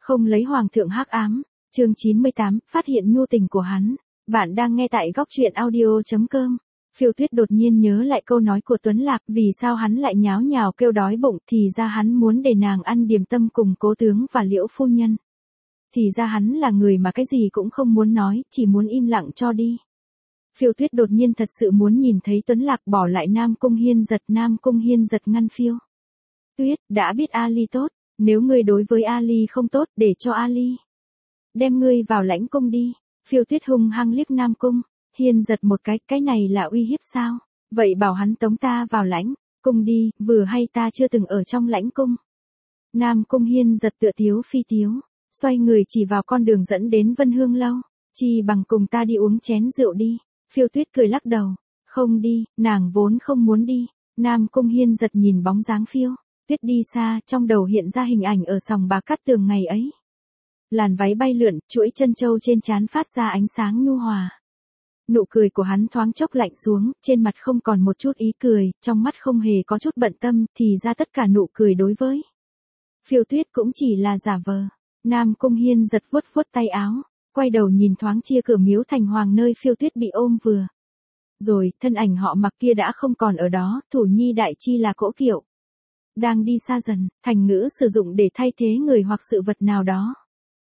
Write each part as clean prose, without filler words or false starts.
Không lấy hoàng thượng hắc ám. Chương 98, phát hiện nhu tình của hắn. Bạn đang nghe tại góc truyện audio.com. Phiêu Tuyết đột nhiên nhớ lại câu nói của Tuấn Lạc, vì sao hắn lại nháo nhào kêu đói bụng, thì ra hắn muốn để nàng ăn điểm tâm cùng Cố tướng và Liễu phu nhân. Thì ra hắn là người mà cái gì cũng không muốn nói, chỉ muốn im lặng cho đi. Phiêu Tuyết đột nhiên thật sự muốn nhìn thấy Tuấn Lạc bỏ lại Nam Cung Hiên giật ngăn Phiêu Tuyết, đã biết Ali tốt, nếu ngươi đối với Ali không tốt, để cho Ali đem ngươi vào lãnh cung đi. Phiêu Tuyết hung hăng liếc Nam Cung Hiên giật một cái này là uy hiếp sao? Vậy bảo hắn tống ta vào lãnh cung đi, vừa hay ta chưa từng ở trong lãnh cung. Nam Cung Hiên giật tựa tiếu phi tiếu, xoay người chỉ vào con đường dẫn đến Vân Hương lâu, chi bằng cùng ta đi uống chén rượu đi. Phiêu Tuyết cười lắc đầu, không đi, nàng vốn không muốn đi. Nam Cung Hiên giật nhìn bóng dáng Phiêu Tuyết đi xa, trong đầu hiện ra hình ảnh ở sòng bạc Cát Tường ngày ấy. Làn váy bay lượn, chuỗi chân châu trên trán phát ra ánh sáng nhu hòa. Nụ cười của hắn thoáng chốc lạnh xuống, trên mặt không còn một chút ý cười, trong mắt không hề có chút bận tâm, thì ra tất cả nụ cười đối với Phiêu Tuyết cũng chỉ là giả vờ. Nam Cung Hiên giật vuốt vuốt tay áo, quay đầu nhìn thoáng chia cửa miếu thành hoàng nơi Phiêu Tuyết bị ôm vừa rồi, thân ảnh họ Mặc kia đã không còn ở đó, thủ nhi đại chi là Cỗ Kiệu đang đi xa dần, thành ngữ sử dụng để thay thế người hoặc sự vật nào đó.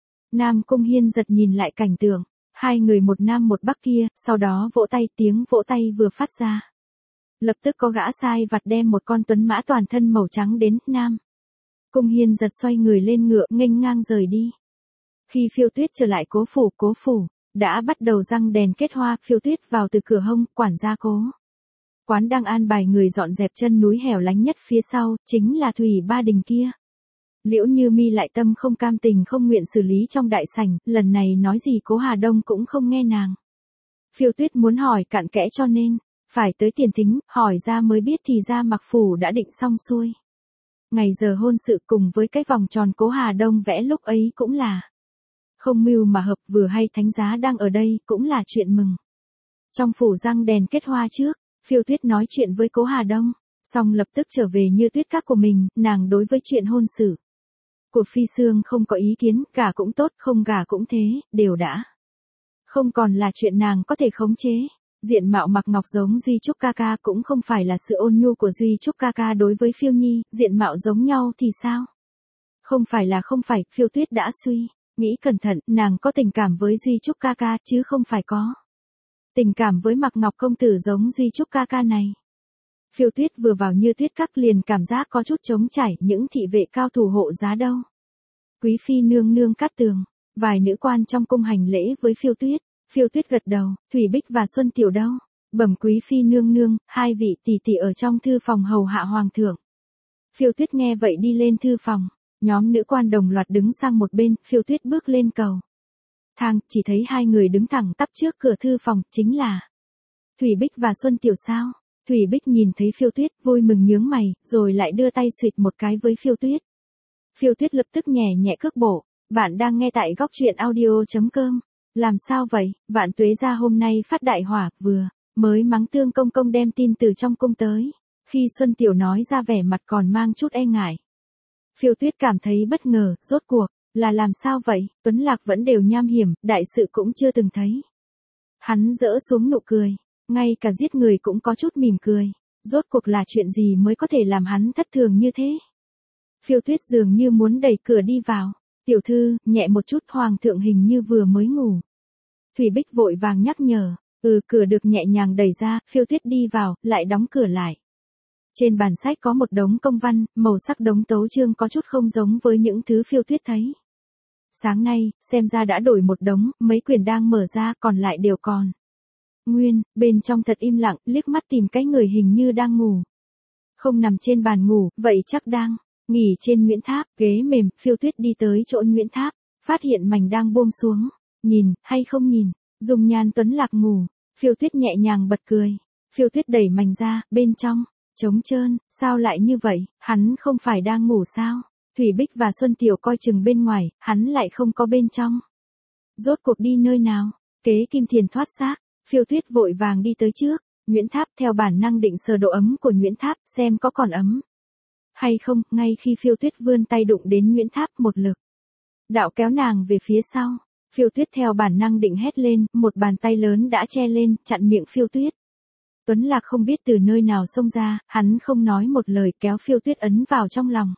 Nam Cung Hiên giật nhìn lại cảnh tượng, hai người một nam một bắc kia, sau đó vỗ tay, tiếng vỗ tay vừa phát ra. Lập tức có gã sai vặt đem một con tuấn mã toàn thân màu trắng đến. Nam Cung Hiên giật xoay người lên ngựa, nghênh ngang rời đi. Khi Phiêu Tuyết trở lại cố phủ đã bắt đầu răng đèn kết hoa. Phiêu Tuyết vào từ cửa hông, quản gia Cố quán đang an bài người dọn dẹp chân núi hẻo lánh nhất phía sau, chính là Thủy Ba Đình kia. Liễu Như Mi lại tâm không cam tình không nguyện xử lý trong đại sảnh, lần này nói gì Cố Hà Đông cũng không nghe nàng. Phiêu Tuyết muốn hỏi cặn kẽ cho nên phải tới tiền thính, hỏi ra mới biết thì ra Mặc phủ đã định xong xuôi. Ngày giờ hôn sự cùng với cái vòng tròn Cố Hà Đông vẽ lúc ấy cũng là không mưu mà hợp, vừa hay thánh giá đang ở đây, cũng là chuyện mừng. Trong phủ răng đèn kết hoa trước, Phiêu Tuyết nói chuyện với Cố Hà Đông, xong lập tức trở về Như Tuyết các của mình. Nàng đối với chuyện hôn sự của Phi Sương không có ý kiến, gả cũng tốt, không gả cũng thế, đều đã không còn là chuyện nàng có thể khống chế. Diện mạo Mặc Ngọc giống Duy Trúc ca ca cũng không phải là sự ôn nhu của Duy Trúc ca ca đối với Phiêu Nhi, diện mạo giống nhau thì sao? Không phải, Phiêu Tuyết đã suy nghĩ cẩn thận, nàng có tình cảm với Duy Trúc ca ca, chứ không phải có tình cảm với Mặc Ngọc công tử giống Duy Trúc ca ca này. Phiêu Tuyết vừa vào Như Tuyết các liền cảm giác có chút trống trải, những thị vệ cao thủ hộ giá đâu? Quý phi nương nương Cát Tường, vài nữ quan trong cung hành lễ với Phiêu Tuyết. Phiêu Tuyết gật đầu, Thủy Bích và Xuân Tiểu đâu? Bẩm quý phi nương nương, hai vị tỷ tỷ ở trong thư phòng hầu hạ hoàng thượng. Phiêu Tuyết nghe vậy đi lên thư phòng, nhóm nữ quan đồng loạt đứng sang một bên. Phiêu Tuyết bước lên cầu thang, chỉ thấy hai người đứng thẳng tắp trước cửa thư phòng, chính là Thủy Bích và Xuân Tiểu sao? Thủy Bích nhìn thấy Phiêu Tuyết, vui mừng nhướng mày, rồi lại đưa tay xụt một cái với Phiêu Tuyết. Phiêu Tuyết lập tức nhẹ nhẹ cước bộ. Bạn đang nghe tại góc truyện audio.com. Làm sao vậy? Vạn Tuế gia hôm nay phát đại hỏa, vừa mới mắng Tương công công đem tin từ trong cung tới. Khi Xuân Tiểu nói ra vẻ mặt còn mang chút e ngại. Phiêu Tuyết cảm thấy bất ngờ, rốt cuộc là làm sao vậy? Tuấn Lạc vẫn đều nham hiểm, đại sự cũng chưa từng thấy. Hắn dỡ xuống nụ cười, ngay cả giết người cũng có chút mỉm cười. Rốt cuộc là chuyện gì mới có thể làm hắn thất thường như thế? Phiêu Tuyết dường như muốn đẩy cửa đi vào. Tiểu thư, nhẹ một chút, hoàng thượng hình như vừa mới ngủ. Thủy Bích vội vàng nhắc nhở. Cửa được nhẹ nhàng đẩy ra, Phiêu Tuyết đi vào, lại đóng cửa lại. Trên bàn sách có một đống công văn, màu sắc đống tấu chương có chút không giống với những thứ Phiêu Tuyết thấy. Sáng nay, xem ra đã đổi một đống, mấy quyển đang mở ra, còn lại đều còn nguyên, bên trong thật im lặng, liếc mắt tìm cái người hình như đang ngủ. Không nằm trên bàn ngủ, vậy chắc đang nghỉ trên Nguyễn Tháp, ghế mềm. Phiêu Tuyết đi tới chỗ Nguyễn Tháp, phát hiện mành đang buông xuống. Nhìn, hay không nhìn, dung nhan Tuấn Lạc ngủ. Phiêu Tuyết nhẹ nhàng bật cười. Phiêu Tuyết đẩy mành ra, bên trong trống trơn, sao lại như vậy, hắn không phải đang ngủ sao? Thủy Bích và Xuân Tiểu coi chừng bên ngoài, hắn lại không có bên trong. Rốt cuộc đi nơi nào? Kế Kim Thiền thoát xác. Phiêu Tuyết vội vàng đi tới trước Nguyễn Tháp, theo bản năng định sờ độ ấm của Nguyễn Tháp, xem có còn ấm hay không. Ngay khi Phiêu Tuyết vươn tay đụng đến Nguyễn Tháp, một lực Đạo kéo nàng về phía sau. Phiêu Tuyết theo bản năng định hét lên, một bàn tay lớn đã che lên, chặn miệng Phiêu Tuyết. Tuấn Lạc không biết từ nơi nào xông ra, hắn không nói một lời kéo Phiêu Tuyết ấn vào trong lòng.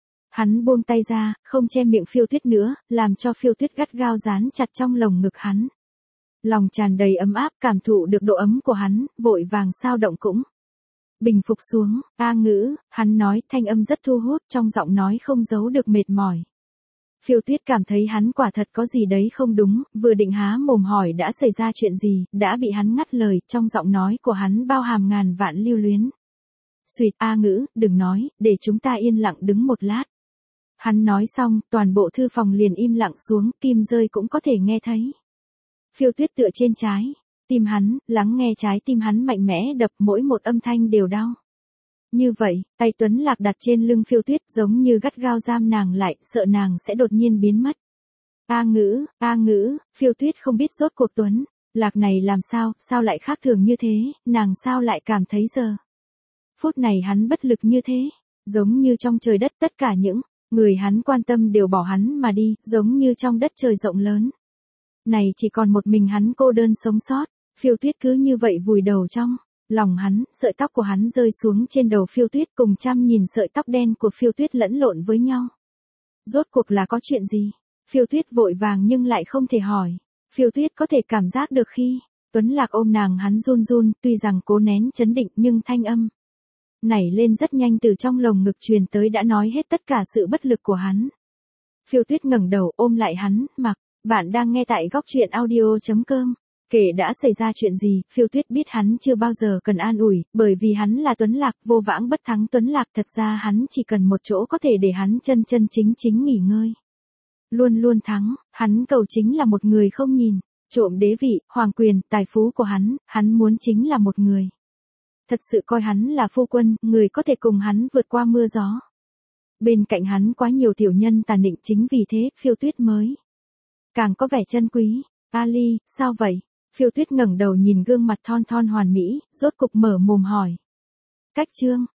Hắn buông tay ra, không che miệng Phiêu Tuyết nữa, làm cho Phiêu Tuyết gắt gao dán chặt trong lồng ngực hắn. Lòng tràn đầy ấm áp, cảm thụ được độ ấm của hắn, vội vàng sao động cũng bình phục xuống. A Ngữ, hắn nói, thanh âm rất thu hút, trong giọng nói không giấu được mệt mỏi. Phiêu Tuyết cảm thấy hắn quả thật có gì đấy không đúng, vừa định há mồm hỏi đã xảy ra chuyện gì, đã bị hắn ngắt lời, trong giọng nói của hắn bao hàm ngàn vạn lưu luyến. Xuyệt, A Ngữ, đừng nói, để chúng ta yên lặng đứng một lát. Hắn nói xong, toàn bộ thư phòng liền im lặng xuống, kim rơi cũng có thể nghe thấy. Phiêu Tuyết tựa trên trái tim hắn, lắng nghe trái tim hắn mạnh mẽ đập, mỗi một âm thanh đều đau. Như vậy, tay Tuấn Lạc đặt trên lưng Phiêu Tuyết giống như gắt gao giam nàng lại, sợ nàng sẽ đột nhiên biến mất. A Ngữ, Phiêu Tuyết không biết rốt cuộc Tuấn Lạc này làm sao lại khác thường như thế, nàng sao lại cảm thấy giờ phút này hắn bất lực như thế, giống như trong trời đất tất cả những người hắn quan tâm đều bỏ hắn mà đi, giống như trong đất trời rộng lớn này chỉ còn một mình hắn cô đơn sống sót. Phiêu Tuyết cứ như vậy vùi đầu trong lòng hắn, sợi tóc của hắn rơi xuống trên đầu Phiêu Tuyết cùng trăm nhìn sợi tóc đen của Phiêu Tuyết lẫn lộn với nhau. Rốt cuộc là có chuyện gì? Phiêu Tuyết vội vàng nhưng lại không thể hỏi. Phiêu Tuyết có thể cảm giác được khi Tuấn Lạc ôm nàng hắn run run, tuy rằng cố nén chấn định nhưng thanh âm nảy lên rất nhanh từ trong lồng ngực truyền tới đã nói hết tất cả sự bất lực của hắn. Phiêu Tuyết ngẩng đầu ôm lại hắn, mặc, bạn đang nghe tại góc truyện audio.com. Kể đã xảy ra chuyện gì, Phiêu Tuyết biết hắn chưa bao giờ cần an ủi, bởi vì hắn là Tuấn Lạc, vô vãng bất thắng Tuấn Lạc, thật ra hắn chỉ cần một chỗ có thể để hắn chân chính nghỉ ngơi. Luôn luôn thắng, hắn cầu chính là một người không nhìn trộm đế vị, hoàng quyền, tài phú của hắn muốn chính là một người thật sự coi hắn là phu quân, người có thể cùng hắn vượt qua mưa gió. Bên cạnh hắn quá nhiều tiểu nhân tàn định, chính vì thế, Phiêu Tuyết mới càng có vẻ chân quý. Ali, sao vậy? Phiêu Tuyết ngẩng đầu nhìn gương mặt thon thon hoàn mỹ, rốt cục mở mồm hỏi. Cách chương